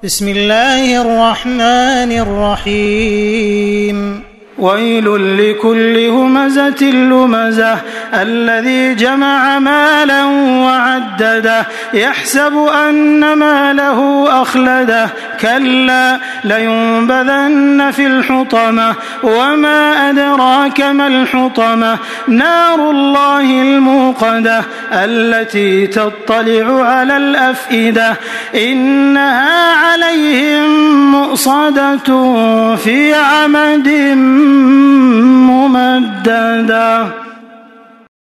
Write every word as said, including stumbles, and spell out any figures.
بسم الله الرحمن الرحيم ويل لكل همزة لمزة الذي جمع مالا وعدده يحسب أن ماله أخلده كلا لينبذن في الحطمة وما أدراك ما الحطمة نار الله الموقدة التي تطلع على الأفئدة إنها عليهم مؤصدة في عمد ممددة.